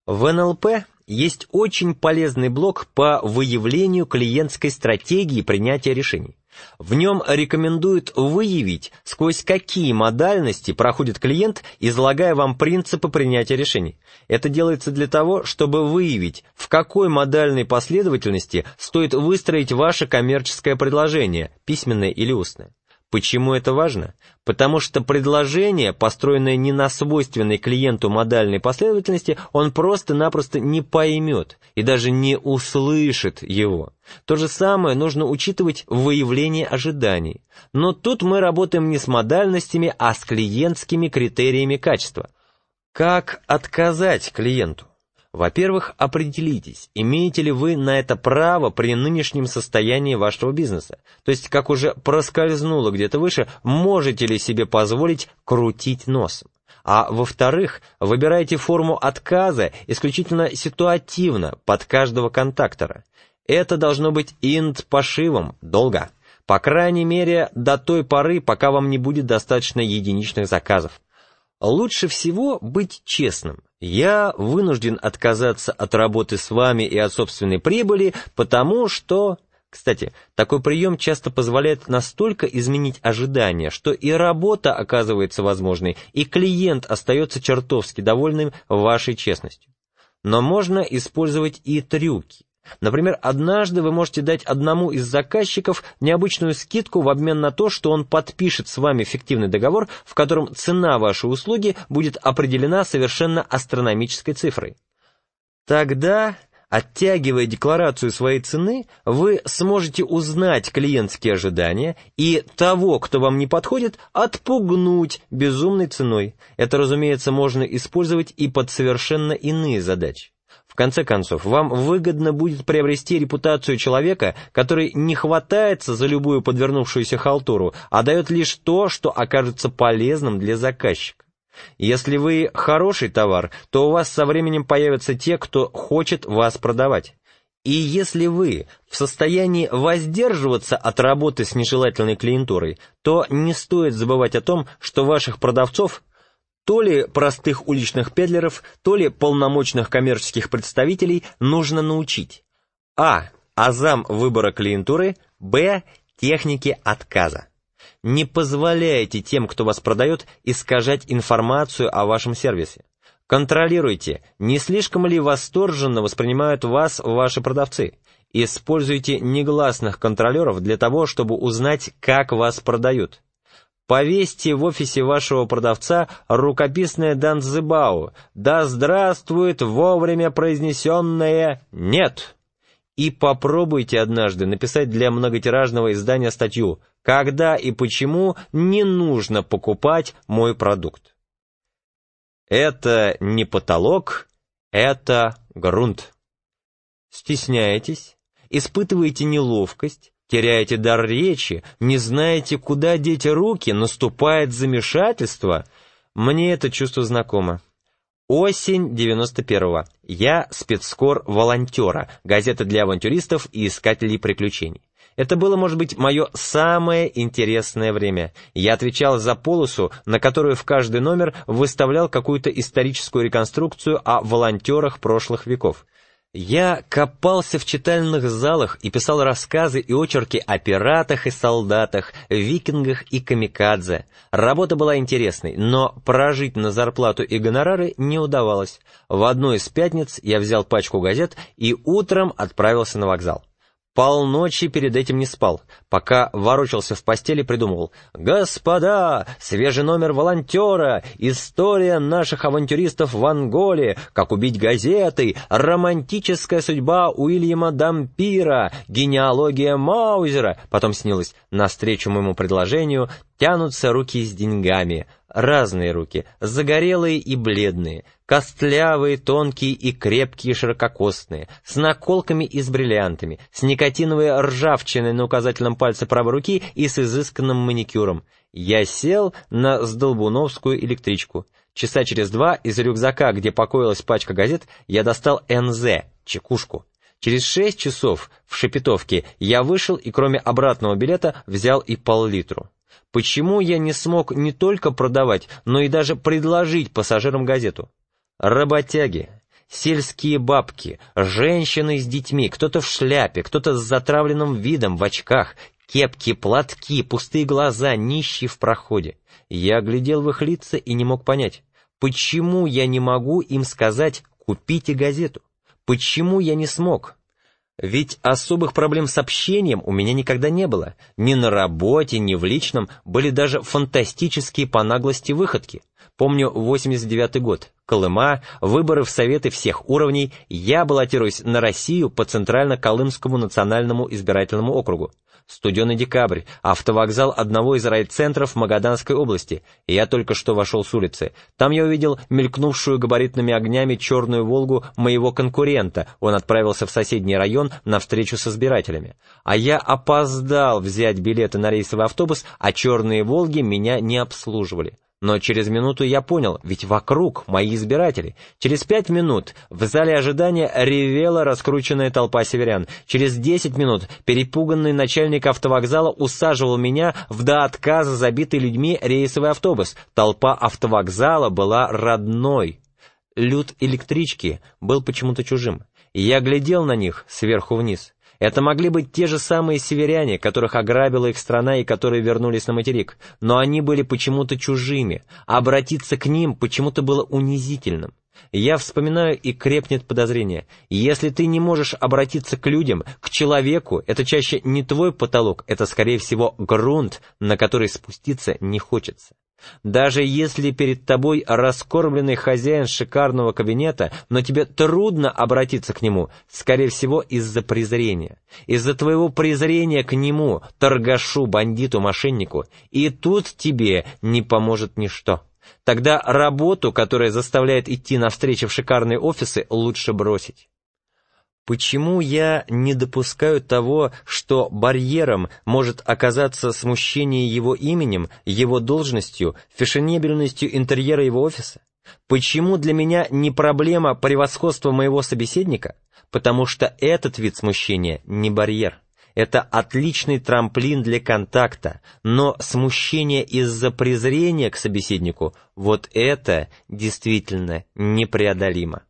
В НЛП есть очень полезный блок по выявлению клиентской стратегии принятия решений. В нем рекомендуют выявить, сквозь какие модальности проходит клиент, излагая вам принципы принятия решений. Это делается для того, чтобы выявить, в какой модальной последовательности стоит выстроить ваше коммерческое предложение, письменное или устное. Почему это важно? Потому что предложение, построенное не на свойственной клиенту модальной последовательности, он просто-напросто не поймет и даже не услышит его. То же самое нужно учитывать в выявлении ожиданий. Но тут мы работаем не с модальностями, а с клиентскими критериями качества. Как отказать клиенту? Во-первых, определитесь, имеете ли вы на это право при нынешнем состоянии вашего бизнеса. То есть, как уже проскользнуло где-то выше, можете ли себе позволить крутить носом. А во-вторых, выбирайте форму отказа исключительно ситуативно под каждого контактора. Это должно быть пошивом, долго. По крайней мере, до той поры, пока вам не будет достаточно единичных заказов. Лучше всего быть честным. Я вынужден отказаться от работы с вами и от собственной прибыли, потому что... Кстати, такой прием часто позволяет настолько изменить ожидания, что и работа оказывается возможной, и клиент остается чертовски довольным вашей честностью. Но можно использовать и трюки. Например, однажды вы можете дать одному из заказчиков необычную скидку в обмен на то, что он подпишет с вами фиктивный договор, в котором цена вашей услуги будет определена совершенно астрономической цифрой. Тогда, оттягивая декларацию своей цены, вы сможете узнать клиентские ожидания и того, кто вам не подходит, отпугнуть безумной ценой. Это, разумеется, можно использовать и под совершенно иные задачи. В конце концов, вам выгодно будет приобрести репутацию человека, который не хватается за любую подвернувшуюся халтуру, а дает лишь то, что окажется полезным для заказчика. Если вы хороший товар, то у вас со временем появятся те, кто хочет вас продавать. И если вы в состоянии воздерживаться от работы с нежелательной клиентурой, то не стоит забывать о том, что ваших продавцов, то ли простых уличных педлеров, то ли полномочных коммерческих представителей нужно научить. А. Азам выбора клиентуры. Б. Техники отказа. Не позволяйте тем, кто вас продает, искажать информацию о вашем сервисе. Контролируйте, не слишком ли восторженно воспринимают вас ваши продавцы. Используйте негласных контролеров для того, чтобы узнать, как вас продают. Повесьте в офисе вашего продавца рукописное данцзибао «Да здравствует вовремя произнесенное «нет». И попробуйте однажды написать для многотиражного издания статью «Когда и почему не нужно покупать мой продукт». Это не потолок, это грунт. Стесняетесь, испытываете неловкость, теряете дар речи, не знаете, куда деть руки, наступает замешательство. Мне это чувство знакомо. Осень 91-го. Я спецкор волонтера, газета для авантюристов и искателей приключений. Это было, может быть, мое самое интересное время. Я отвечал за полосу, на которую в каждый номер выставлял какую-то историческую реконструкцию о волонтерах прошлых веков. Я копался в читальных залах и писал рассказы и очерки о пиратах и солдатах, викингах и камикадзе. Работа была интересной, но прожить на зарплату и гонорары не удавалось. В одну из пятниц я взял пачку газет и утром отправился на вокзал. Полночи перед этим не спал, пока ворочался в постели, придумывал: «Господа, свежий номер волонтера, история наших авантюристов в Анголе, как убить газетой, романтическая судьба Уильяма Дампира, генеалогия Маузера». Потом снилось: навстречу моему предложению тянутся руки с деньгами, разные руки, загорелые и бледные, костлявые, тонкие и крепкие, ширококостные, с наколками и с бриллиантами, с никотиновой ржавчиной на указательном пальце правой руки и с изысканным маникюром. Я сел на Сдолбуновскую электричку. Часа через 2 из рюкзака, где покоилась пачка газет, я достал НЗ, чекушку. Через 6 часов в Шепетовке я вышел и кроме обратного билета взял и пол-литру. Почему я не смог не только продавать, но и даже предложить пассажирам газету? Работяги. Сельские бабки, женщины с детьми, кто-то в шляпе, кто-то с затравленным видом в очках, кепки, платки, пустые глаза, нищие в проходе. Я глядел в их лица и не мог понять, почему я не могу им сказать «купите газету». Почему я не смог? Ведь особых проблем с общением у меня никогда не было. Ни на работе, ни в личном были даже фантастические по наглости выходки. Помню 89-й год. Колыма, выборы в Советы всех уровней, я баллотируюсь на Россию по Центрально-Колымскому национальному избирательному округу. Студеный декабрь, автовокзал одного из райцентров Магаданской области. Я только что вошел с улицы. Там я увидел мелькнувшую габаритными огнями черную «Волгу» моего конкурента. Он отправился в соседний район на встречу с избирателями. А я опоздал взять билеты на рейсовый автобус, а черные «Волги» меня не обслуживали. Но через минуту я понял, ведь вокруг мои избиратели. Через 5 минут в зале ожидания ревела раскрученная толпа северян. Через 10 минут перепуганный начальник автовокзала усаживал меня в до отказа забитый людьми рейсовый автобус. Толпа автовокзала была родной. Люд электрички был почему-то чужим. Я глядел на них сверху вниз. Это могли быть те же самые северяне, которых ограбила их страна и которые вернулись на материк, но они были почему-то чужими, а обратиться к ним почему-то было унизительным. Я вспоминаю, и крепнет подозрение. Если ты не можешь обратиться к людям, к человеку, это чаще не твой потолок, это, скорее всего, грунт, на который спуститься не хочется. Даже если перед тобой раскормленный хозяин шикарного кабинета, но тебе трудно обратиться к нему, скорее всего, из-за презрения. Из-за твоего презрения к нему, торгашу, бандиту, мошеннику. И тут тебе не поможет ничто. Тогда работу, которая заставляет идти навстречу в шикарные офисы, лучше бросить. Почему я не допускаю того, что барьером может оказаться смущение его именем, его должностью, фешенебельностью интерьера его офиса? Почему для меня не проблема превосходства моего собеседника? Потому что этот вид смущения не барьер. Это отличный трамплин для контакта, но смущение из-за презрения к собеседнику, вот это действительно непреодолимо.